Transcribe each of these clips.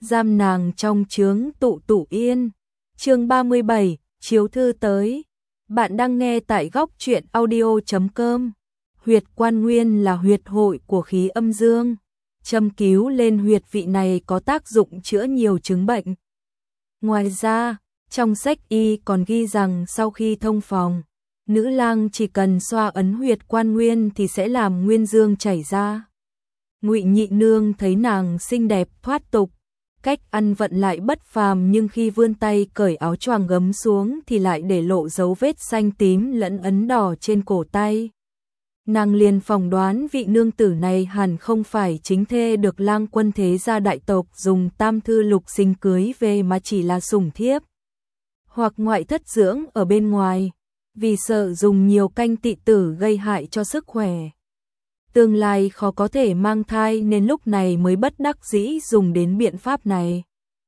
giam nàng trong chướng tụ tụ yên. Chương 37, chiếu thư tới. Bạn đang nghe tại góc truyện audio.com. Huyệt Quan Nguyên là huyệt hội của khí âm dương. Châm cứu lên huyệt vị này có tác dụng chữa nhiều chứng bệnh. Ngoài ra, trong sách y còn ghi rằng sau khi thông phòng, nữ lang chỉ cần xoa ấn huyệt Quan Nguyên thì sẽ làm nguyên dương chảy ra. Ngụy Nhị Nương thấy nàng xinh đẹp thoát tục, cách ăn vận lại bất phàm, nhưng khi vươn tay cởi áo choàng gấm xuống thì lại để lộ dấu vết xanh tím lẫn ấn đỏ trên cổ tay. Nàng liền phỏng đoán vị nương tử này hẳn không phải chính thê được lang quân thế gia đại tộc dùng tam thư lục sinh cưới về, mà chỉ là sủng thiếp hoặc ngoại thất dưỡng ở bên ngoài, vì sợ dùng nhiều canh tỵ tử gây hại cho sức khỏe. Tương lai khó có thể mang thai nên lúc này mới bất đắc dĩ dùng đến biện pháp này.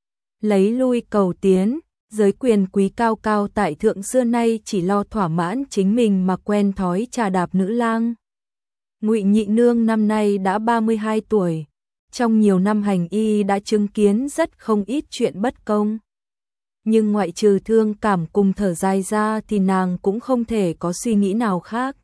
Lấy lui cầu tiến, giới quyền quý cao cao tại thượng xưa nay chỉ lo thỏa mãn chính mình mà quen thói trà đạp nữ lang. Ngụy Nhị Nương năm nay đã 32 tuổi, trong nhiều năm hành y đã chứng kiến rất không ít chuyện bất công. Nhưng ngoại trừ thương cảm cùng thở dài ra thì nàng cũng không thể có suy nghĩ nào khác.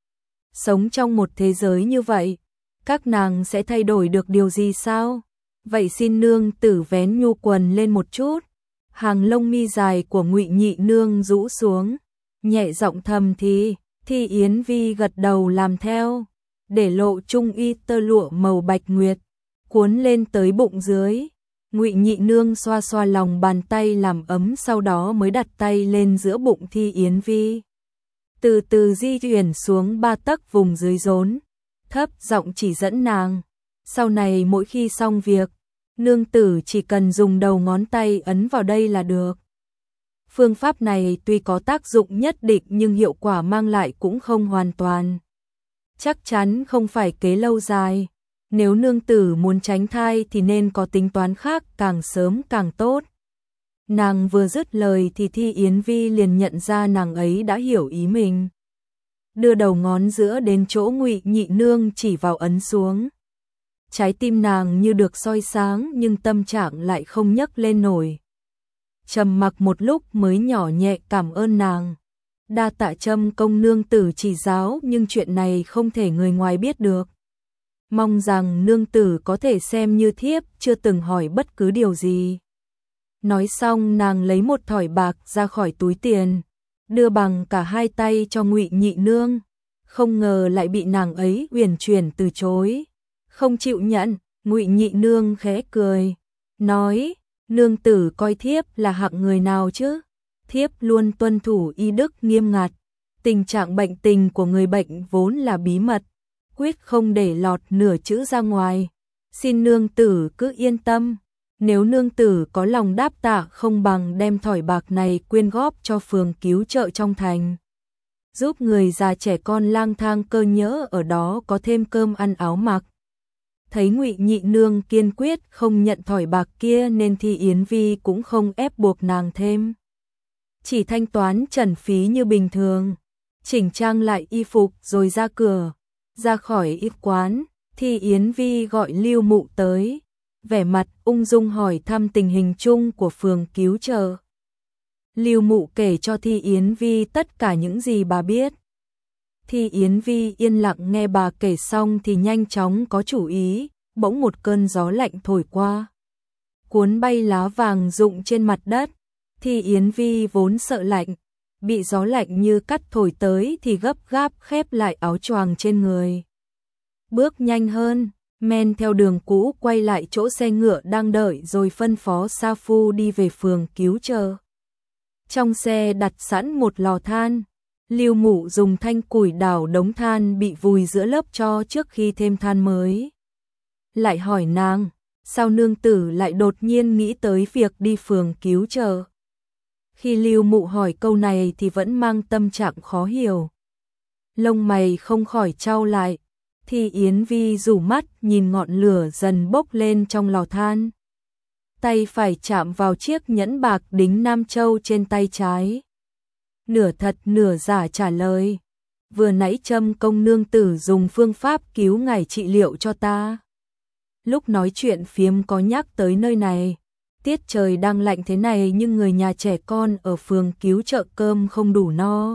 Sống trong một thế giới như vậy, các nàng sẽ thay đổi được điều gì sao? Vậy xin nương tử vén nhu quần lên một chút. Hàng lông mi dài của Ngụy Nhị Nương rũ xuống, nhẹ giọng thầm thì, Thi Yến Vi gật đầu làm theo, để lộ trung y tơ lụa màu bạch nguyệt, cuốn lên tới bụng dưới. Ngụy Nhị Nương xoa xoa lòng bàn tay làm ấm, sau đó mới đặt tay lên giữa bụng Thi Yến Vi. Từ từ di chuyển xuống 3 tấc vùng dưới rốn, thấp giọng chỉ dẫn nàng. Sau này mỗi khi xong việc, nương tử chỉ cần dùng đầu ngón tay ấn vào đây là được. Phương pháp này tuy có tác dụng nhất định nhưng hiệu quả mang lại cũng không hoàn toàn. Chắc chắn không phải kế lâu dài. Nếu nương tử muốn tránh thai thì nên có tính toán khác, càng sớm càng tốt. Nàng vừa dứt lời thì Thi Yến Vi liền nhận ra nàng ấy đã hiểu ý mình. Đưa đầu ngón giữa đến chỗ Ngụy Nhị Nương chỉ vào ấn xuống. Trái tim nàng như được soi sáng nhưng tâm trạng lại không nhấc lên nổi. Trầm mặc một lúc mới nhỏ nhẹ cảm ơn nàng. Đa tạ Trâm công nương tử chỉ giáo, nhưng chuyện này không thể người ngoài biết được. Mong rằng nương tử có thể xem như thiếp chưa từng hỏi bất cứ điều gì. Nói xong nàng lấy một thỏi bạc ra khỏi túi tiền, đưa bằng cả hai tay cho Ngụy Nhị Nương. Không ngờ lại bị nàng ấy uyển chuyển từ chối. Không chịu nhận, Ngụy Nhị Nương khẽ cười, nói, nương tử coi thiếp là hạng người nào chứ? Thiếp luôn tuân thủ y đức nghiêm ngặt. Tình trạng bệnh tình của người bệnh vốn là bí mật, quyết không để lọt nửa chữ ra ngoài. Xin nương tử cứ yên tâm. Nếu nương tử có lòng đáp tạ, không bằng đem thỏi bạc này quyên góp cho phường cứu trợ trong thành, giúp người già trẻ con lang thang cơ nhỡ ở đó có thêm cơm ăn áo mặc. Thấy Ngụy Nhị Nương kiên quyết không nhận thỏi bạc kia nên Thi Yến Vi cũng không ép buộc nàng thêm. Chỉ thanh toán trần phí như bình thường, chỉnh trang lại y phục rồi ra cửa. Ra khỏi y quán, Thi Yến Vi gọi Lưu Mụ tới, vẻ mặt ung dung hỏi thăm tình hình chung của phường cứu trợ. Lưu Mụ kể cho Thi Yến Vi tất cả những gì bà biết. Thi Yến Vi yên lặng nghe bà kể xong thì nhanh chóng có chủ ý. Bỗng một cơn gió lạnh thổi qua, cuốn bay lá vàng rụng trên mặt đất. Thi Yến Vi vốn sợ lạnh, bị gió lạnh như cắt thổi tới thì gấp gáp khép lại áo choàng trên người. Bước nhanh hơn, men theo đường cũ quay lại chỗ xe ngựa đang đợi rồi phân phó sa phu đi về phường cứu trợ. Trong xe đặt sẵn một lò than, Lưu Mụ dùng thanh củi đào đống than bị vùi giữa lớp tro trước khi thêm than mới. Lại hỏi nàng, sao nương tử lại đột nhiên nghĩ tới việc đi phường cứu trợ? Khi Lưu Mụ hỏi câu này thì vẫn mang tâm trạng khó hiểu. Lông mày không khỏi chau lại. Thi Yến Vi rủ mắt nhìn ngọn lửa dần bốc lên trong lò than. Tay phải chạm vào chiếc nhẫn bạc đính Nam Châu trên tay trái. Nửa thật nửa giả trả lời, vừa nãy Trâm công nương tử dùng phương pháp cứu ngài trị liệu cho ta. Lúc nói chuyện phiếm có nhắc tới nơi này, Tiết trời đang lạnh thế này nhưng người nhà trẻ con ở phường cứu trợ cơm không đủ no,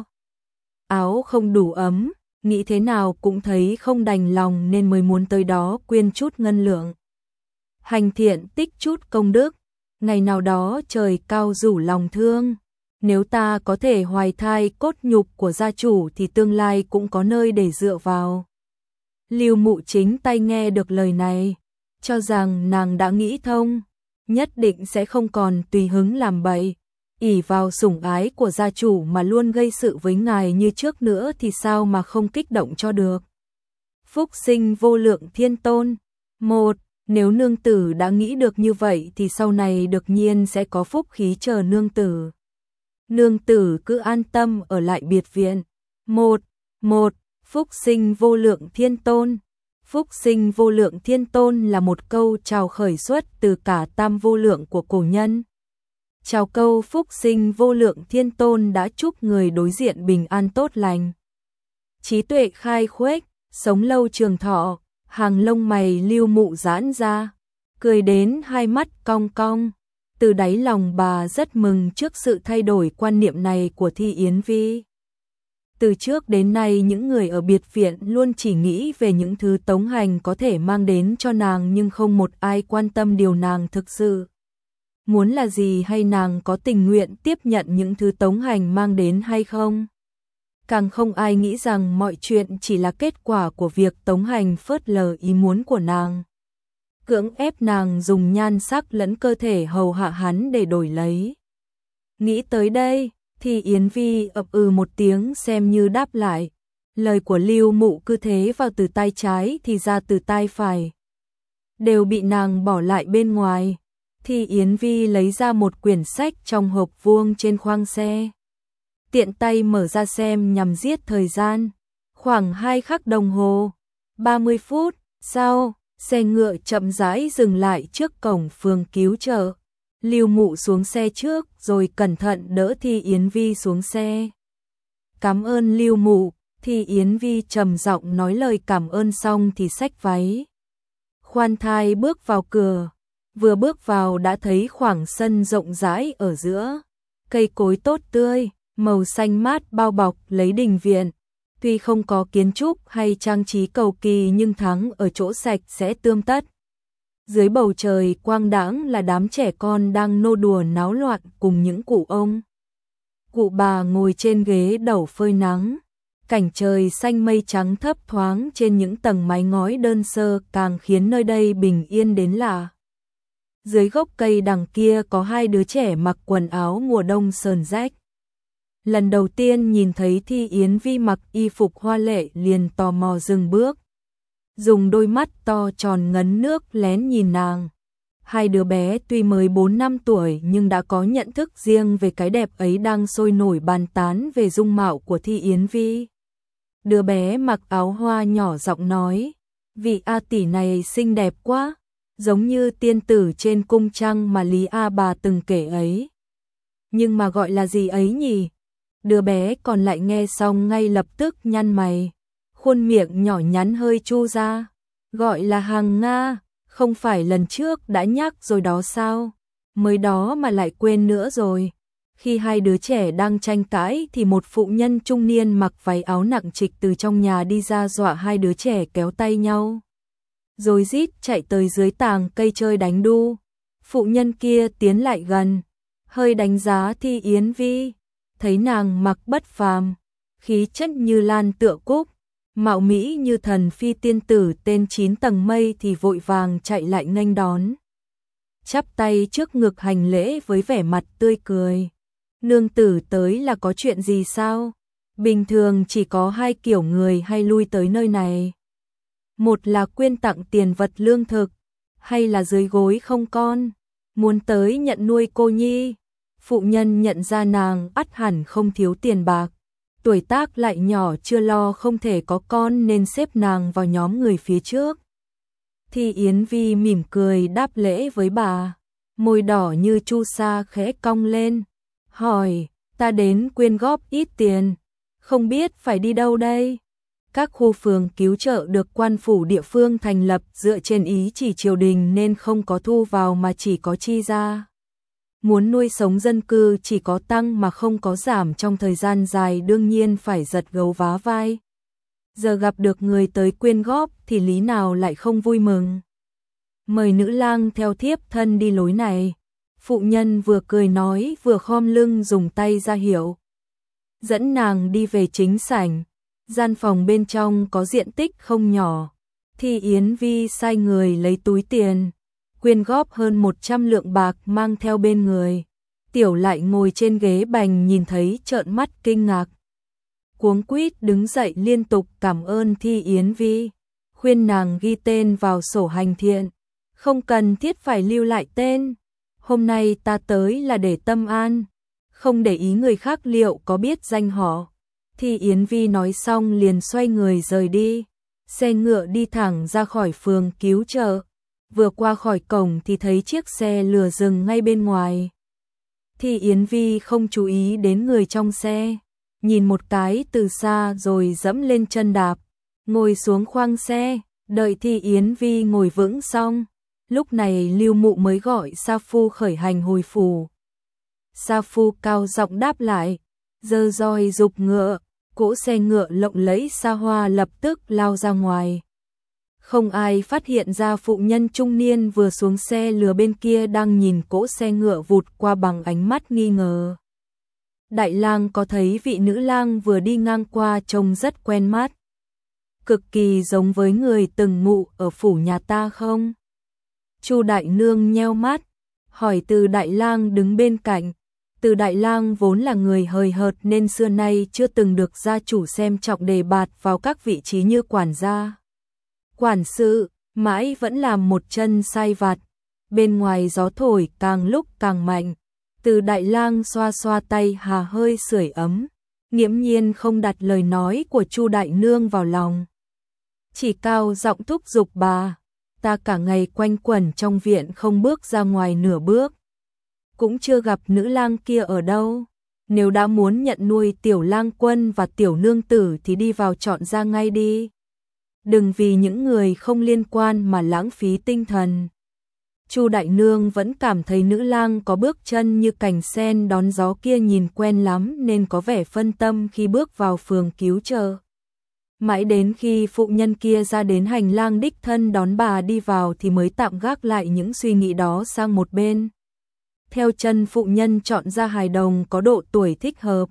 áo không đủ ấm, nghĩ thế nào cũng thấy không đành lòng nên mới muốn tới đó quyên chút ngân lượng. Hành thiện tích chút công đức, ngày nào đó trời cao rủ lòng thương, nếu ta có thể hoài thai cốt nhục của gia chủ thì tương lai cũng có nơi để dựa vào. Lưu Mụ chính tay nghe được lời này, cho rằng nàng đã nghĩ thông, nhất định sẽ không còn tùy hứng làm bậy, ỷ vào sủng ái của gia chủ mà luôn gây sự với ngài như trước nữa thì sao mà không kích động cho được. Phúc sinh vô lượng thiên tôn. Một, nếu nương tử đã nghĩ được như vậy thì sau này đương nhiên sẽ có phúc khí chờ nương tử. Nương tử cứ an tâm ở lại biệt viện. Một, phúc sinh vô lượng thiên tôn. Phúc sinh vô lượng thiên tôn là một câu chào khởi xuất từ cả tam vô lượng của cổ nhân. Chào câu phúc sinh vô lượng thiên tôn đã chúc người đối diện bình an tốt lành, trí tuệ khai khuếch, sống lâu trường thọ. Hàng lông mày Lưu Mụ giãn ra, cười đến hai mắt cong cong. Từ đáy lòng bà rất mừng trước sự thay đổi quan niệm này của Thi Yến Vi. Từ trước đến nay những người ở biệt viện luôn chỉ nghĩ về những thứ tống hành có thể mang đến cho nàng nhưng không một ai quan tâm điều nàng thực sự muốn là gì hay nàng có tình nguyện tiếp nhận những thứ tống hành mang đến hay không. Càng không ai nghĩ rằng mọi chuyện chỉ là kết quả của việc tống hành phớt lờ ý muốn của nàng, cưỡng ép nàng dùng nhan sắc lẫn cơ thể hầu hạ hắn để đổi lấy. Nghĩ tới đây, thì Yến Vi ậm ừ một tiếng xem như đáp lại. Lời của Lưu Mụ cứ thế vào từ tai trái thì ra từ tai phải, đều bị nàng bỏ lại bên ngoài. Thì Yến Vi lấy ra một quyển sách trong hộp vuông trên khoang xe, tiện tay mở ra xem nhằm giết thời gian. Khoảng 2 khắc đồng hồ, 30 phút sau, xe ngựa chậm rãi dừng lại trước cổng phường cứu trợ. Lưu Mụ xuống xe trước rồi cẩn thận đỡ Thi Yến Vi xuống xe. Cảm ơn Lưu Mụ. Thi Yến Vi trầm giọng nói lời cảm ơn xong thì xách váy khoan thai bước vào cửa. Vừa bước vào đã thấy khoảng sân rộng rãi ở giữa, cây cối tốt tươi, màu xanh mát bao bọc lấy đình viện. Tuy không có kiến trúc hay trang trí cầu kỳ nhưng thắng ở chỗ sạch sẽ tươm tất. Dưới bầu trời quang đãng là đám trẻ con đang nô đùa náo loạn cùng những cụ ông, cụ bà ngồi trên ghế đẩu phơi nắng. Cảnh trời xanh mây trắng thấp thoáng trên những tầng mái ngói đơn sơ càng khiến nơi đây bình yên đến lạ. Dưới gốc cây đằng kia có 2 đứa trẻ mặc quần áo mùa đông sờn rách. Lần đầu tiên nhìn thấy Thi Yến Vi mặc y phục hoa lệ liền tò mò dừng bước, dùng đôi mắt to tròn ngấn nước lén nhìn nàng. 2 đứa bé tuy mới 4-5 tuổi nhưng đã có nhận thức riêng về cái đẹp ấy, đang sôi nổi bàn tán về dung mạo của Thi Yến Vi. Đứa bé mặc áo hoa nhỏ giọng nói, vị A tỷ này xinh đẹp quá, giống như tiên tử trên cung trăng mà Lý A bà từng kể ấy. Nhưng mà gọi là gì ấy nhỉ? Đứa bé còn lại nghe xong ngay lập tức nhăn mày, khuôn miệng nhỏ nhắn hơi chu ra. Gọi là Hằng Nga, không phải lần trước đã nhắc rồi đó sao? Mới đó mà lại quên nữa rồi. Khi 2 đứa trẻ đang tranh cãi thì một phụ nhân trung niên mặc váy áo nặng trịch từ trong nhà đi ra dọa 2 đứa trẻ kéo tay nhau, rồi rít chạy tới dưới tàng cây chơi đánh đu. Phụ nhân kia tiến lại gần, hơi đánh giá Thi Yến Vi, thấy nàng mặc bất phàm, khí chất như lan tựa cúc, mạo mỹ như thần phi tiên tử tên 9 tầng mây thì vội vàng chạy lại nghênh đón, chắp tay trước ngực hành lễ với vẻ mặt tươi cười. Nương tử tới là có chuyện gì sao? Bình thường chỉ có 2 kiểu người hay lui tới nơi này. Một là quyên tặng tiền vật lương thực, hay là dưới gối không con, muốn tới nhận nuôi cô nhi. Phụ nhân nhận ra nàng ắt hẳn không thiếu tiền bạc, tuổi tác lại nhỏ chưa lo không thể có con nên xếp nàng vào nhóm người phía trước. Thi Yến Vi mỉm cười đáp lễ với bà, môi đỏ như chu sa khẽ cong lên, hỏi, ta đến quyên góp ít tiền, không biết phải đi đâu đây? Các khu phường cứu trợ được quan phủ địa phương thành lập dựa trên ý chỉ triều đình nên không có thu vào mà chỉ có chi ra. Muốn nuôi sống dân cư chỉ có tăng mà không có giảm trong thời gian dài, đương nhiên phải giật gấu vá vai. Giờ gặp được người tới quyên góp thì lý nào lại không vui mừng. Mời nữ lang theo thiếp thân đi lối này. Phụ nhân vừa cười nói vừa khom lưng dùng tay ra hiệu. Dẫn nàng đi về chính sảnh. Gian phòng bên trong có diện tích không nhỏ. Thi Yến Vi sai người lấy túi tiền, quyên góp hơn 100 lượng bạc mang theo bên người. Tiểu Lại ngồi trên ghế bành nhìn thấy trợn mắt kinh ngạc. Cuống quýt đứng dậy liên tục cảm ơn Thi Yến Vi, khuyên nàng ghi tên vào sổ hành thiện, không cần thiết phải lưu lại tên. Hôm nay ta tới là để tâm an, không để ý người khác liệu có biết danh họ. Thi Yến Vi nói xong liền xoay người rời đi. Xe ngựa đi thẳng ra khỏi phường cứu trợ. Vừa qua khỏi cổng thì thấy chiếc xe lừa dừng ngay bên ngoài. Thi Yến Vi không chú ý đến người trong xe, nhìn một cái từ xa rồi dẫm lên chân đạp, ngồi xuống khoang xe, đợi Thi Yến Vi ngồi vững xong. Lúc này Lưu Mụ mới gọi Sa Phu khởi hành hồi phủ. Sa Phu cao giọng đáp lại, giơ roi giục ngựa. Cỗ xe ngựa lộng lẫy xa hoa lập tức lao ra ngoài. Không ai phát hiện ra phụ nhân trung niên vừa xuống xe lừa bên kia đang nhìn cỗ xe ngựa vụt qua bằng ánh mắt nghi ngờ. Đại lang có thấy vị nữ lang vừa đi ngang qua trông rất quen mắt, cực kỳ giống với người từng ngụ ở phủ nhà ta không? Chu đại nương nheo mắt, hỏi Từ đại lang đứng bên cạnh. Từ đại lang vốn là người hời hợt nên xưa nay chưa từng được gia chủ xem trọng đề bạt vào các vị trí như quản gia, quản sự, mãi vẫn làm một chân sai vặt. Bên ngoài gió thổi càng lúc càng mạnh. Từ đại lang xoa xoa tay hà hơi sưởi ấm, nghiễm nhiên không đặt lời nói của Chu đại nương vào lòng. Chỉ cao giọng thúc giục bà, ta cả ngày quanh quẩn trong viện không bước ra ngoài nửa bước. Cũng chưa gặp nữ lang kia ở đâu. Nếu đã muốn nhận nuôi tiểu lang quân và tiểu nương tử thì đi vào chọn ra ngay đi. Đừng vì những người không liên quan mà lãng phí tinh thần. Chu đại nương vẫn cảm thấy nữ lang có bước chân như cành sen đón gió kia nhìn quen lắm nên có vẻ phân tâm khi bước vào phường cứu trợ. Mãi đến khi phụ nhân kia ra đến hành lang đích thân đón bà đi vào thì mới tạm gác lại những suy nghĩ đó sang một bên. Theo chân phụ nhân chọn ra hài đồng có độ tuổi thích hợp.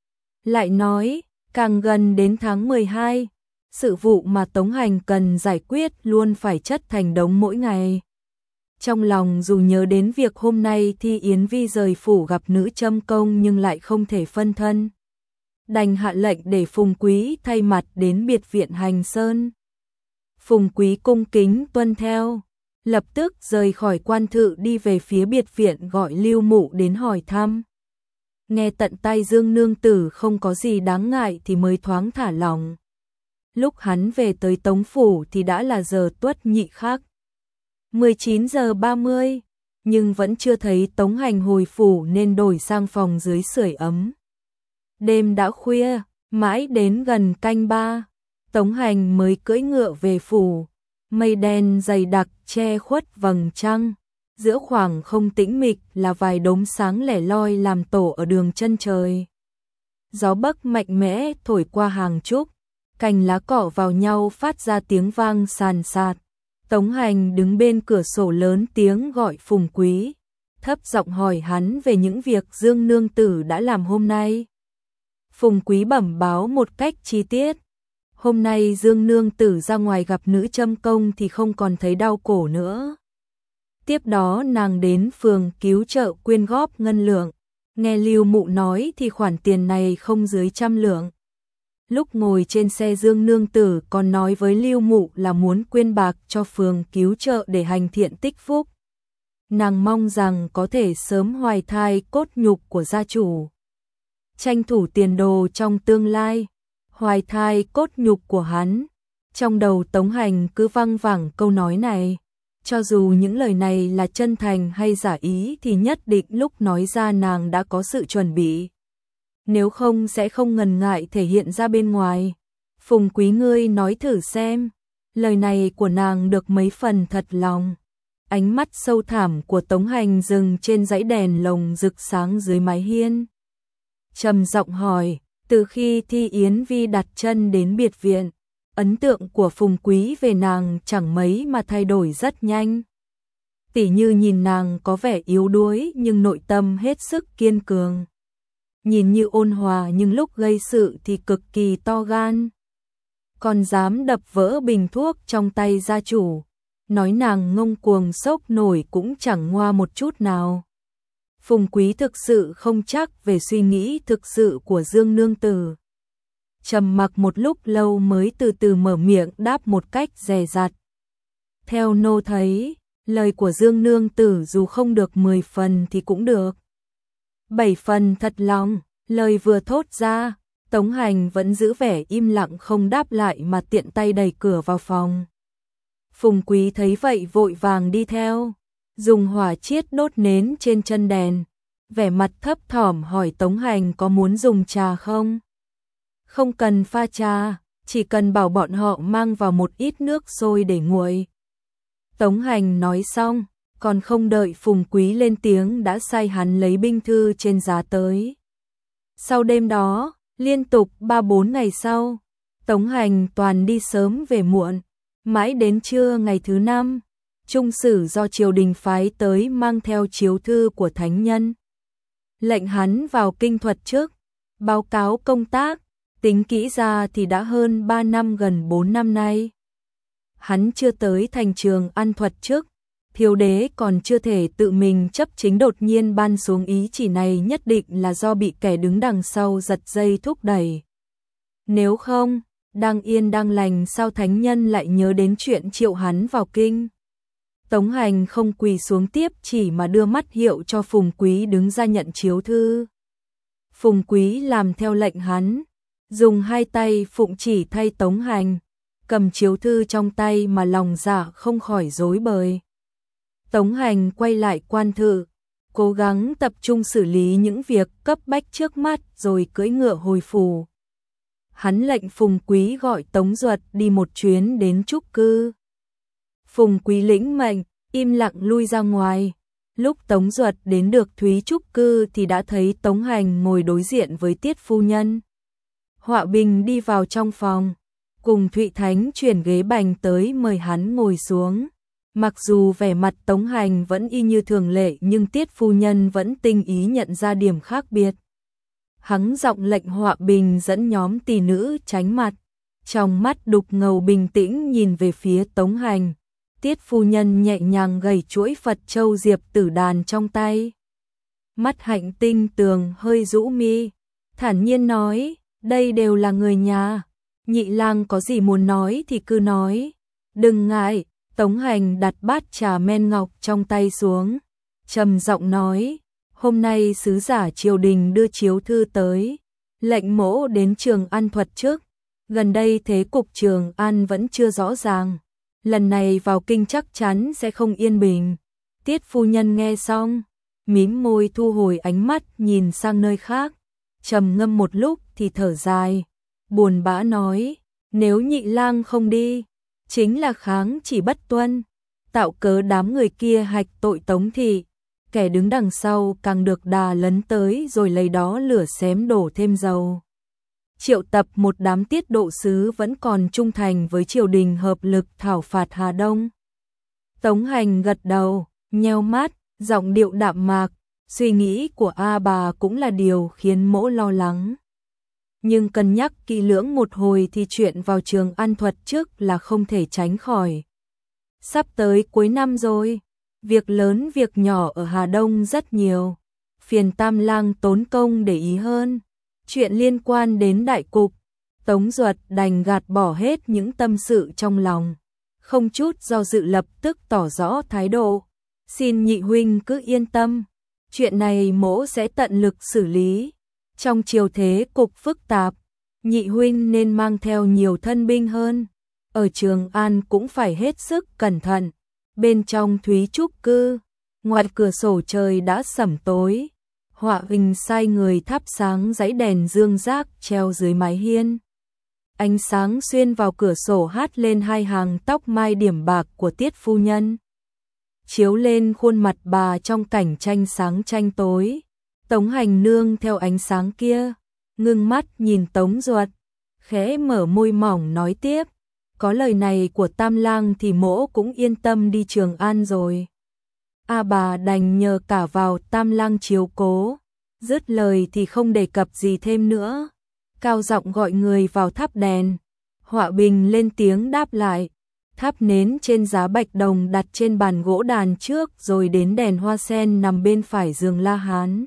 Lại nói, càng gần đến tháng 12, sự vụ mà Tống Hành cần giải quyết luôn phải chất thành đống mỗi ngày. Trong lòng dù nhớ đến việc hôm nay Thi Yến Vi rời phủ gặp nữ châm công nhưng lại không thể phân thân. Đành hạ lệnh để Phùng Quý thay mặt đến biệt viện Hành Sơn. Phùng Quý cung kính tuân theo, lập tức rời khỏi quan thự đi về phía biệt viện gọi Lưu Mụ đến hỏi thăm. Nghe tận tai Dương nương tử không có gì đáng ngại thì mới thoáng thả lòng. Lúc hắn về tới Tống phủ thì đã là giờ tuất nhị khắc, 19 giờ 30, nhưng vẫn chưa thấy Tống Hành hồi phủ nên đổi sang phòng dưới sưởi ấm. Đêm đã khuya, mãi đến gần canh 3, Tống Hành mới cưỡi ngựa về phủ. Mây đen dày đặc che khuất vầng trăng, giữa khoảng không tĩnh mịch là vài đốm sáng lẻ loi làm tổ ở đường chân trời. Gió bấc mạnh mẽ thổi qua hàng trúc, cành lá cỏ vào nhau phát ra tiếng vang sàn sạt. Tống Hành đứng bên cửa sổ lớn tiếng gọi Phùng Quý, thấp giọng hỏi hắn về những việc Dương nương tử đã làm hôm nay. Phùng Quý bẩm báo một cách chi tiết. Hôm nay Dương nương tử ra ngoài gặp nữ châm công thì không còn thấy đau cổ nữa. Tiếp đó nàng đến phường cứu trợ quyên góp ngân lượng. Nghe Lưu Mụ nói thì khoản tiền này không dưới 100 lượng. Lúc ngồi trên xe Dương nương tử còn nói với Lưu Mụ là muốn quyên bạc cho phường cứu trợ để hành thiện tích phúc. Nàng mong rằng có thể sớm hoài thai cốt nhục của gia chủ, tranh thủ tiền đồ trong tương lai. Hoài thai cốt nhục của hắn. Trong đầu Tống Hành cứ văng vẳng câu nói này. Cho dù những lời này là chân thành hay giả ý thì nhất định lúc nói ra nàng đã có sự chuẩn bị. Nếu không sẽ không ngần ngại thể hiện ra bên ngoài. Phùng Quý ngươi nói thử xem. Lời này của nàng được mấy phần thật lòng. Ánh mắt sâu thẳm của Tống Hành dừng trên dãy đèn lồng rực sáng dưới mái hiên. Trầm giọng hỏi, từ khi Thi Yến Vi đặt chân đến biệt viện, ấn tượng của Phùng Quý về nàng chẳng mấy mà thay đổi rất nhanh. Tỉ như nhìn nàng có vẻ yếu đuối nhưng nội tâm hết sức kiên cường. Nhìn như ôn hòa nhưng lúc gây sự thì cực kỳ to gan. Còn dám đập vỡ bình thuốc trong tay gia chủ. Nói nàng ngông cuồng sốc nổi cũng chẳng ngoa một chút nào. Phùng Quý thực sự không chắc về suy nghĩ thực sự của Dương nương tử. Trầm mặc một lúc lâu mới từ từ mở miệng đáp một cách dè dặt. Theo nô thấy, lời của Dương nương tử dù không được 10 phần thì cũng được 7 phần thật lòng. Lời vừa thốt ra, Tống Hành vẫn giữ vẻ im lặng không đáp lại mà tiện tay đẩy cửa vào phòng. Phùng Quý thấy vậy vội vàng đi theo, dùng hỏa chiết đốt nến trên chân đèn, vẻ mặt thấp thỏm hỏi Tống Hành có muốn dùng trà không? Không cần pha trà, chỉ cần bảo bọn họ mang vào một ít nước sôi để nguội. Tống Hành nói xong, còn không đợi Phùng Quý lên tiếng đã sai hắn lấy binh thư trên giá tới. Sau đêm đó, liên tục 3-4 ngày sau, Tống Hành toàn đi sớm về muộn, mãi đến trưa ngày thứ 5, trung sử do triều đình phái tới mang theo chiếu thư của thánh nhân. Lệnh hắn vào kinh thuật trước, báo cáo công tác, tính kỹ ra thì đã hơn 3 năm gần 4 năm nay. Hắn chưa tới thành Trường An thuật trước, Thiếu đế còn chưa thể tự mình chấp chính đột nhiên ban xuống ý chỉ này nhất định là do bị kẻ đứng đằng sau giật dây thúc đẩy. Nếu không, đang yên đang lành sao thánh nhân lại nhớ đến chuyện triệu hắn vào kinh. Tống Hành không quỳ xuống tiếp chỉ mà đưa mắt hiệu cho Phùng Quý đứng ra nhận chiếu thư. Phùng Quý làm theo lệnh hắn, dùng hai tay phụng chỉ thay Tống Hành, cầm chiếu thư trong tay mà lòng dạ không khỏi rối bời. Tống Hành quay lại quan thự, cố gắng tập trung xử lý những việc cấp bách trước mắt rồi cưỡi ngựa hồi phủ. Hắn lệnh Phùng Quý gọi Tống Duật đi một chuyến đến Trúc Cư. Phùng Quý lĩnh mệnh, im lặng lui ra ngoài. Lúc Tống Duật đến được Thúy Trúc Cư thì đã thấy Tống Hành ngồi đối diện với Tiết phu nhân. Họa Bình đi vào trong phòng, cùng Thụy Thánh chuyển ghế bành tới mời hắn ngồi xuống. Mặc dù vẻ mặt Tống Hành vẫn y như thường lệ nhưng Tiết phu nhân vẫn tinh ý nhận ra điểm khác biệt. Hắn giọng lệnh Họa Bình dẫn nhóm tỳ nữ tránh mặt, trong mắt đục ngầu bình tĩnh nhìn về phía Tống Hành. Tiết phu nhân nhẹ nhàng gảy chuỗi Phật châu diệp tử đàn trong tay. Mắt hạnh tinh tường hơi rũ mi, thản nhiên nói, đây đều là người nhà, nhị lang có gì muốn nói thì cứ nói, đừng ngại. Tống Hành đặt bát trà men ngọc trong tay xuống, trầm giọng nói, hôm nay sứ giả triều đình đưa chiếu thư tới, lệnh mỗ đến Trường An thuật trước, gần đây thế cục Trường An vẫn chưa rõ ràng, lần này vào kinh chắc chắn sẽ không yên bình. Tiết phu nhân nghe xong, mím môi thu hồi ánh mắt nhìn sang nơi khác, trầm ngâm một lúc thì thở dài, buồn bã nói, nếu nhị lang không đi, chính là kháng chỉ bất tuân, tạo cớ đám người kia hạch tội Tống thị, kẻ đứng đằng sau càng được đà lấn tới rồi lấy đó lửa xém đổ thêm dầu. Triệu tập một đám tiết độ sứ vẫn còn trung thành với triều đình hợp lực thảo phạt Hà Đông. Tống Hành gật đầu, nheo mắt, giọng điệu đạm mạc, suy nghĩ của A bà cũng là điều khiến mỗ lo lắng. Nhưng cân nhắc kỹ lưỡng một hồi thì chuyện vào Trường An thuật trước là không thể tránh khỏi. Sắp tới cuối năm rồi, việc lớn việc nhỏ ở Hà Đông rất nhiều, phiền Tam lang tốn công để ý hơn. Chuyện liên quan đến đại cục, Tống Duật đành gạt bỏ hết những tâm sự trong lòng, không chút do dự lập tức tỏ rõ thái độ. Xin nhị huynh cứ yên tâm, chuyện này mỗ sẽ tận lực xử lý. Trong triều thế cục phức tạp, nhị huynh nên mang theo nhiều thân binh hơn. Ở Trường An cũng phải hết sức cẩn thận. Bên trong Thúy Trúc Cư, ngoài cửa sổ trời đã sẩm tối. Họa Bình sai người thắp sáng dãy đèn dương rác treo dưới mái hiên. Ánh sáng xuyên vào cửa sổ hát lên hai hàng tóc mai điểm bạc của Tiết phu nhân. chiếu lên khuôn mặt bà trong cảnh tranh sáng tranh tối. Tống Hành nương theo ánh sáng kia, ngưng mắt nhìn Tống Duật, khẽ mở môi mỏng nói tiếp, có lời này của Tam Lang thì mỗ cũng yên tâm đi Trường An rồi. Bà đành nhờ cả vào Tam Lang chiếu cố, dứt lời thì không đề cập gì thêm nữa, cao giọng gọi người vào thắp đèn. Họa Bình lên tiếng đáp lại, thắp nến trên giá bạch đồng đặt trên bàn gỗ đàn trước, rồi đến đèn hoa sen nằm bên phải giường La Hán.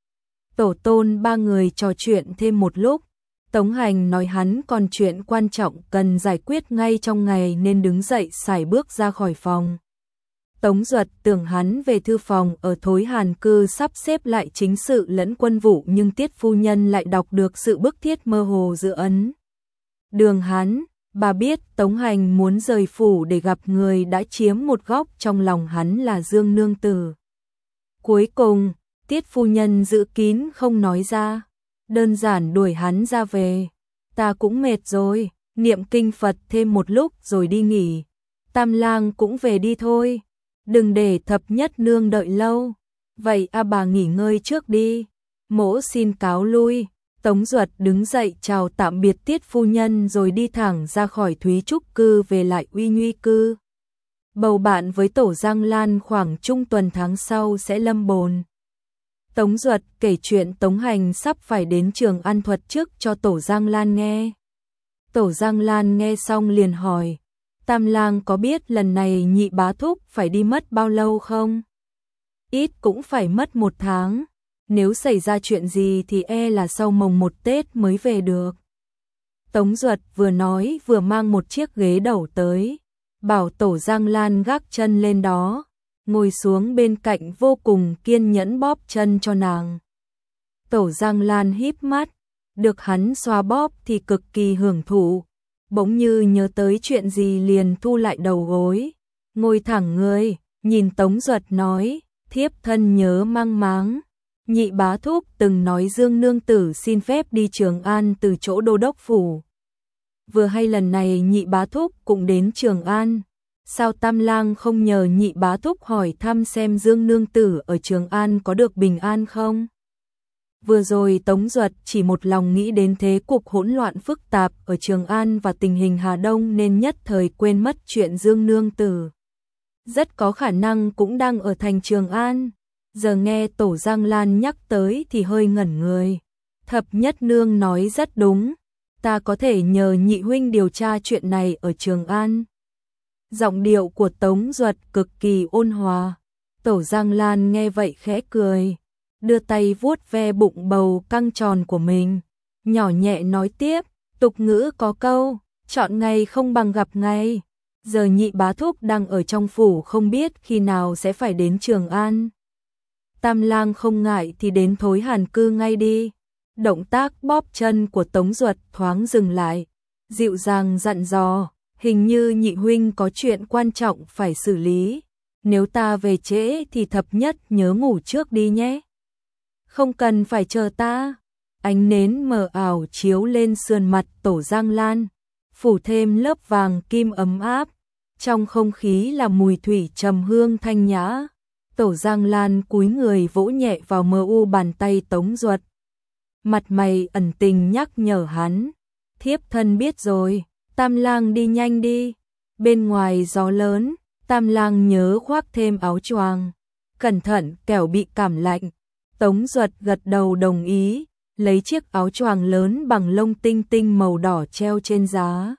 Tổ tôn ba người trò chuyện thêm một lúc, Tống Hành nói hắn còn chuyện quan trọng cần giải quyết ngay trong ngày nên đứng dậy sải bước ra khỏi phòng. Tống Duật tưởng hắn về thư phòng ở Thối Hàn Cư sắp xếp lại chính sự lẫn quân vụ, nhưng Tiết phu nhân lại đọc được sự bức thiết mơ hồ giữa ấn đường hắn. Bà biết Tống Hành muốn rời phủ để gặp người đã chiếm một góc trong lòng hắn là Dương nương tử. Cuối cùng, Tiết phu nhân giữ kín không nói ra, đơn giản đuổi hắn ra về. Ta cũng mệt rồi, niệm kinh Phật thêm một lúc rồi đi nghỉ. Tam Lang cũng về đi thôi, đừng để Thập Nhất nương đợi lâu. Vậy bà nghỉ ngơi trước đi, mỗ xin cáo lui. Tống Duật đứng dậy chào tạm biệt Tiết phu nhân rồi đi thẳng ra khỏi Thúy Trúc Cư về lại Uy Nhuy Cư. Bầu bạn với Tổ Giang Lan khoảng trung tuần tháng sau sẽ lâm bồn. Tống Duật kể chuyện Tống Hành sắp phải đến Trường An thuật trước cho Tổ Giang Lan nghe. Tổ Giang Lan nghe xong liền hỏi, Tam Lang có biết lần này Nhị bá thúc phải đi mất bao lâu không? Ít cũng phải mất 1 tháng. Nếu xảy ra chuyện gì thì là sau mồng 1 Tết mới về được. Tống Duật vừa nói vừa mang một chiếc ghế đầu tới, bảo Tổ Giang Lan gác chân lên đó, ngồi xuống bên cạnh vô cùng kiên nhẫn bóp chân cho nàng. Tổ Giang Lan híp mắt, được hắn xoa bóp thì cực kỳ hưởng thụ, bỗng như nhớ tới chuyện gì liền thu lại đầu gối, ngồi thẳng người, nhìn Tống Duật nói, thiếp thân nhớ mang máng. Nhị bá thúc từng nói Dương nương tử xin phép đi Trường An từ chỗ đô đốc phủ. Vừa hay lần này Nhị bá thúc cũng đến Trường An, sao Tam Lang không nhờ Nhị bá thúc hỏi thăm xem Dương nương tử ở Trường An có được bình an không? Vừa rồi Tống Duật chỉ một lòng nghĩ đến thế cục hỗn loạn phức tạp ở Trường An và tình hình Hà Đông nên nhất thời quên mất chuyện Dương nương tử. Rất có khả năng cũng đang ở thành Trường An. Giờ nghe Tổ Giang Lan nhắc tới thì hơi ngẩn người. Thập Nhất nương nói rất đúng, ta có thể nhờ Nhị huynh điều tra chuyện này ở Trường An. Giọng điệu của Tống Duật cực kỳ ôn hòa. Tổ Giang Lan nghe vậy khẽ cười, đưa tay vuốt ve bụng bầu căng tròn của mình, nhỏ nhẹ nói tiếp, tục ngữ có câu, chọn ngày không bằng gặp ngày. Giờ Nhị bá thúc đang ở trong phủ không biết khi nào sẽ phải đến Trường An. Tam Lang không ngại thì đến Thối Hàn Cư ngay đi. Động tác bóp chân của Tống Duật thoáng dừng lại, dịu dàng dặn dò, hình như Nhị huynh có chuyện quan trọng phải xử lý, nếu ta về trễ thì Thập Nhất nhớ ngủ trước đi nhé. Không cần phải chờ ta. Ánh nến mờ ảo chiếu lên sườn mặt Tổ Giang Lan, phủ thêm lớp vàng kim ấm áp, trong không khí là mùi thủy trầm hương thanh nhã. Tổ Giang Lan cúi người vỗ nhẹ vào mờ u bàn tay Tống Duật, mặt mày ẩn tình nhắc nhở hắn, thiếp thân biết rồi, Tam Lang đi nhanh đi. Bên ngoài gió lớn, Tam Lang nhớ khoác thêm áo choàng, cẩn thận kẻo bị cảm lạnh. Tống Duật gật đầu đồng ý, lấy chiếc áo choàng lớn bằng lông tinh tinh màu đỏ treo trên giá,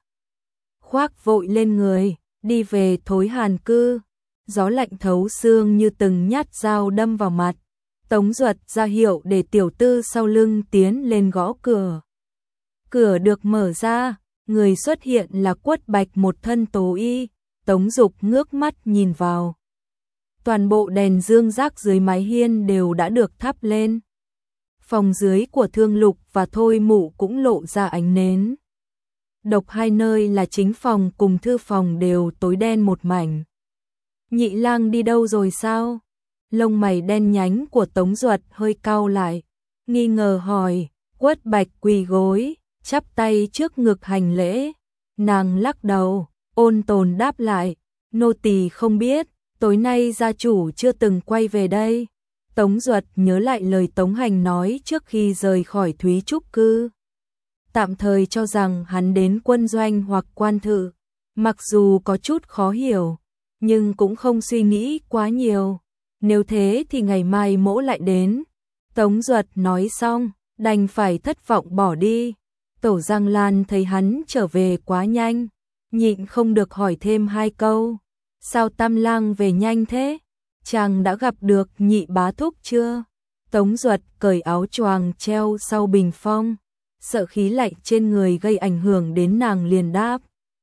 khoác vội lên người, đi về Thối Hàn Cư. Gió lạnh thấu xương như từng nhát dao đâm vào mặt. Tống Duật ra hiệu để tiểu tư sau lưng tiến lên gõ cửa. Cửa được mở ra, người xuất hiện là Quất Bạch một thân tố y. Tống Dục ngước mắt nhìn vào. Toàn bộ đèn dương rác dưới mái hiên đều đã được thắp lên. Phòng dưới của Thương Lục và Thôi Mụ cũng lộ ra ánh nến. Độc hai nơi là chính phòng cùng thư phòng đều tối đen một mảnh. Nhị Lang đi đâu rồi sao? Lông mày đen nhánh của Tống Duật hơi cau lại, nghi ngờ hỏi. Quất Bạch quỳ gối, chắp tay trước ngực hành lễ. Nàng lắc đầu, ôn tồn đáp lại, nô tỳ không biết, tối nay gia chủ chưa từng quay về đây. Tống Duật nhớ lại lời Tống Hành nói trước khi rời khỏi Thúy Trúc Cư. Tạm thời cho rằng hắn đến quân doanh hoặc quan thự, mặc dù có chút khó hiểu, nhưng cũng không suy nghĩ quá nhiều. Nếu thế thì ngày mai mỗ lại đến. Tống Duật nói xong, đành phải thất vọng bỏ đi. Tổ Giang Lan thấy hắn trở về quá nhanh, nhịn không được hỏi thêm 2 câu. Sao Tam Lang về nhanh thế? Chàng đã gặp được Nhị bá thúc chưa? Tống Duật cởi áo choàng treo sau bình phong, sợ khí lạnh trên người gây ảnh hưởng đến nàng liền đáp.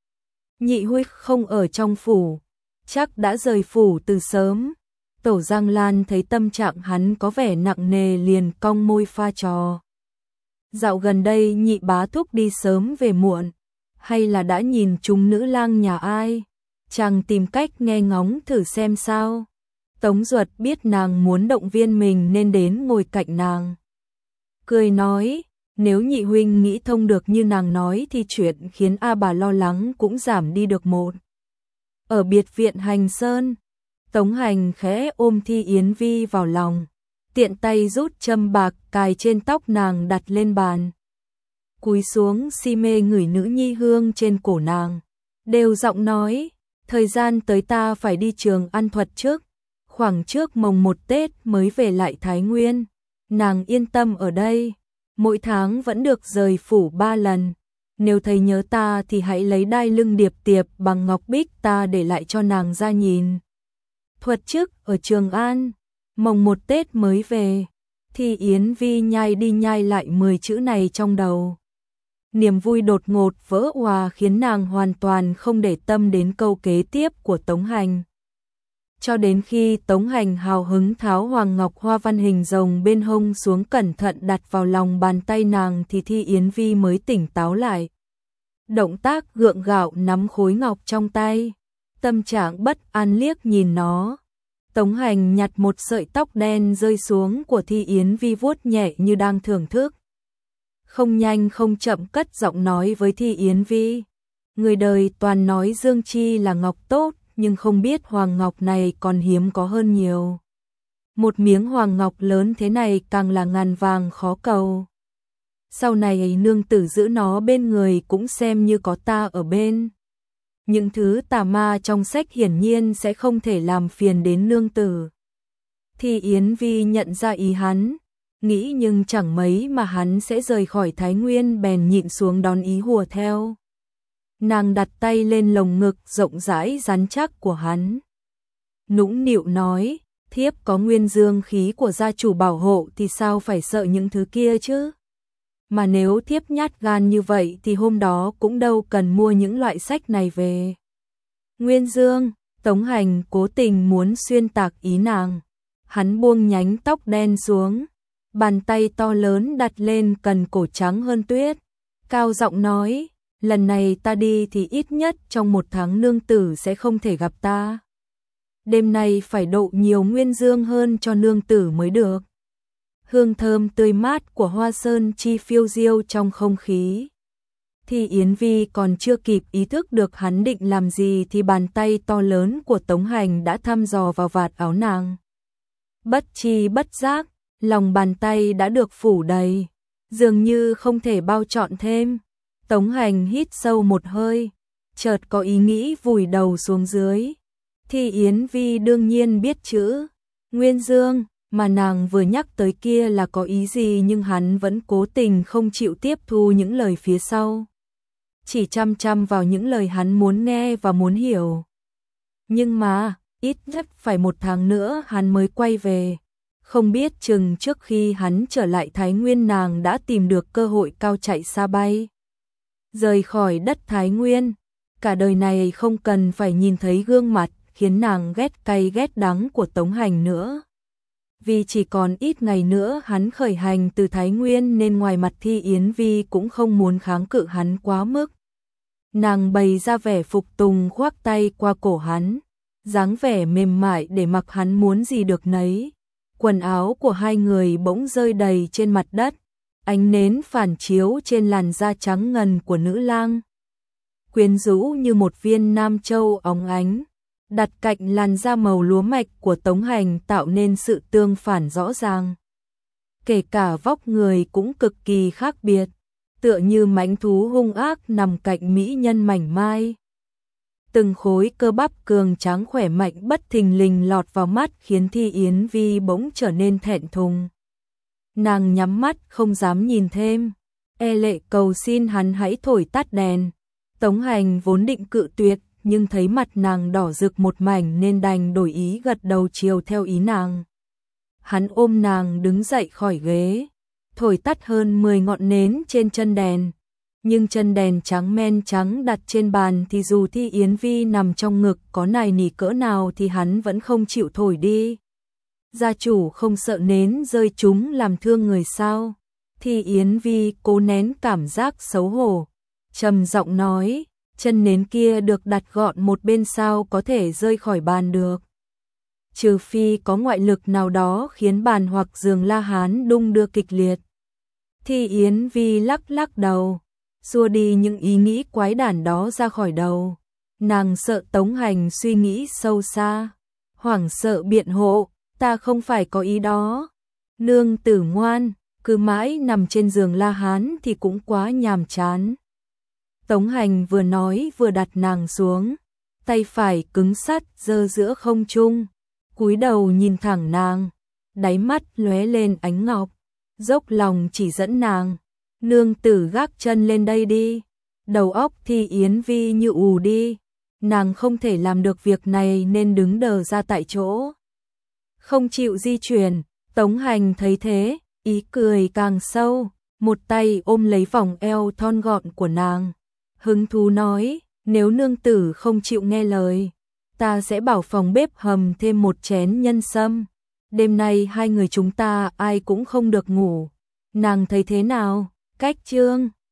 Nhị huynh không ở trong phủ, chắc đã rời phủ từ sớm. Tổ Giang Lan thấy tâm trạng hắn có vẻ nặng nề liền cong môi pha trò. Dạo gần đây Nhị bá thúc đi sớm về muộn, hay là đã nhìn trúng nữ lang nhà ai? Chàng tìm cách nghe ngóng thử xem sao. Tống Duật biết nàng muốn động viên mình nên đến ngồi cạnh nàng. Cười nói, nếu nhị huynh nghĩ thông được như nàng nói thì chuyện khiến A bà lo lắng cũng giảm đi được một. Ở biệt viện Hành Sơn, Tống Hành khẽ ôm Thi Yến Vi vào lòng, tiện tay rút châm bạc cài trên tóc nàng đặt lên bàn. Cúi xuống si mê ngửi nữ nhi hương trên cổ nàng, đều giọng nói, thời gian tới ta phải đi Trường An thuật trước, khoảng trước mồng 1 Tết mới về lại Thái Nguyên. Nàng yên tâm ở đây, mỗi tháng vẫn được rời phủ 3 lần. Nếu thấy nhớ ta thì hãy lấy đai lưng điệp tiệp bằng ngọc bích ta để lại cho nàng ra nhìn. Thuật chức ở Trường An, mồng 1 Tết mới về. Thì Yến Vi nhai đi nhai lại 10 chữ này trong đầu. Niềm vui đột ngột vỡ òa khiến nàng hoàn toàn không để tâm đến câu kế tiếp của Tống Hành. Cho đến khi Tống Hành hào hứng tháo hoàng ngọc hoa văn hình rồng bên hông xuống cẩn thận đặt vào lòng bàn tay nàng thì Thi Yến Vi mới tỉnh táo lại. Động tác gượng gạo nắm khối ngọc trong tay, tâm trạng bất an liếc nhìn nó. Tống Hành nhặt một sợi tóc đen rơi xuống của Thi Yến Vi vuốt nhẹ như đang thưởng thức. Không nhanh không chậm cất giọng nói với Thi Yến Vi. Người đời toàn nói Dương Chi là ngọc tốt, nhưng không biết hoàng ngọc này còn hiếm có hơn nhiều. Một miếng hoàng ngọc lớn thế này càng là ngàn vàng khó cầu. Sau này nương tử giữ nó bên người cũng xem như có ta ở bên. Những thứ tà ma trong sách hiển nhiên sẽ không thể làm phiền đến nương tử. Thì Yến Vi nhận ra ý hắn, nghĩ nhưng chẳng mấy mà hắn sẽ rời khỏi Thái Nguyên bèn nhịn xuống đón ý hùa theo. Nàng đặt tay lên lồng ngực rộng rãi rắn chắc của hắn. Nũng nịu nói, thiếp có nguyên dương khí của gia chủ bảo hộ thì sao phải sợ những thứ kia chứ? Mà nếu thiếp nhát gan như vậy thì hôm đó cũng đâu cần mua những loại sách này về. Nguyên dương, Tống Hành cố tình muốn xuyên tạc ý nàng. Hắn buông nhánh tóc đen xuống, bàn tay to lớn đặt lên cần cổ trắng hơn tuyết. Cao giọng nói, lần này ta đi thì ít nhất trong 1 tháng nương tử sẽ không thể gặp ta. Đêm nay phải độ nhiều nguyên dương hơn cho nương tử mới được. Hương thơm tươi mát của hoa sơn chi phiêu diêu trong không khí. Thì Yến Vi còn chưa kịp ý thức được hắn định làm gì thì bàn tay to lớn của Tống Hành đã thăm dò vào vạt áo nàng. Bất chi bất giác, lòng bàn tay đã được phủ đầy, dường như không thể bao trọn thêm. Tống Hành hít sâu một hơi, chợt có ý nghĩ vùi đầu xuống dưới. Thì Yến Vi đương nhiên biết chữ Nguyên Dương mà nàng vừa nhắc tới kia là có ý gì, nhưng hắn vẫn cố tình không chịu tiếp thu những lời phía sau. Chỉ chăm chăm vào những lời hắn muốn nghe và muốn hiểu. Nhưng mà, ít nhất phải 1 tháng nữa hắn mới quay về. Không biết chừng trước khi hắn trở lại Thái Nguyên nàng đã tìm được cơ hội cao chạy xa bay. Rời khỏi đất Thái Nguyên, cả đời này không cần phải nhìn thấy gương mặt khiến nàng ghét cay ghét đắng của Tống Hành nữa. Vì chỉ còn ít ngày nữa hắn khởi hành từ Thái Nguyên nên ngoài mặt Thi Yến Vi cũng không muốn kháng cự hắn quá mức. Nàng bày ra vẻ phục tùng khoác tay qua cổ hắn, dáng vẻ mềm mại để mặc hắn muốn gì được nấy. Quần áo của hai người bỗng rơi đầy trên mặt đất, ánh nến phản chiếu trên làn da trắng ngần của nữ lang. Quyến rũ như một viên nam châu óng ánh, đặt cạnh làn da màu lúa mạch của Tống Hành tạo nên sự tương phản rõ ràng. Kể cả vóc người cũng cực kỳ khác biệt, tựa như mãnh thú hung ác nằm cạnh mỹ nhân mảnh mai. Từng khối cơ bắp cường tráng khỏe mạnh bất thình lình lọt vào mắt khiến Thi Yến Vi bỗng trở nên thẹn thùng. Nàng nhắm mắt không dám nhìn thêm, e lệ cầu xin hắn hãy thổi tắt đèn. Tống Hành vốn định cự tuyệt, nhưng thấy mặt nàng đỏ rực một mảnh nên đành đổi ý gật đầu chiều theo ý nàng. Hắn ôm nàng đứng dậy khỏi ghế, thổi tắt hơn 10 ngọn nến trên chân đèn. Nhưng chân đèn trắng men trắng đặt trên bàn thì dù Thi Yến Vi nằm trong ngực có nài nỉ cỡ nào thì hắn vẫn không chịu thổi đi. Gia chủ không sợ nến rơi chúng làm thương người sao? Thi Yến Vi cố nén cảm giác xấu hổ, trầm giọng nói, chân nến kia được đặt gọn một bên sao có thể rơi khỏi bàn được. Trừ phi có ngoại lực nào đó khiến bàn hoặc giường La Hán đung đưa kịch liệt. Thi Yến Vi lắc lắc đầu, xua đi những ý nghĩ quái đản đó ra khỏi đầu. Nàng sợ Tống Hành suy nghĩ sâu xa, hoảng sợ biện hộ, ta không phải có ý đó. Nương tử ngoan, cứ mãi nằm trên giường La Hán thì cũng quá nhàm chán. Tống Hành vừa nói vừa đặt nàng xuống, tay phải cứng sắt giơ giữa không trung, cúi đầu nhìn thẳng nàng, đáy mắt lóe lên ánh ngọc, dốc lòng chỉ dẫn nàng, nương tử gác chân lên đây đi. Đầu óc Thi Yến Vi như ù đi, nàng không thể làm được việc này nên đứng đờ ra tại chỗ, không chịu di chuyển. Tống Hành thấy thế, ý cười càng sâu, một tay ôm lấy vòng eo thon gọn của nàng, hứng thú nói, nếu nương tử không chịu nghe lời, ta sẽ bảo phòng bếp hầm thêm một chén nhân sâm. Đêm nay hai người chúng ta ai cũng không được ngủ. Nàng thấy thế nào? Cách chương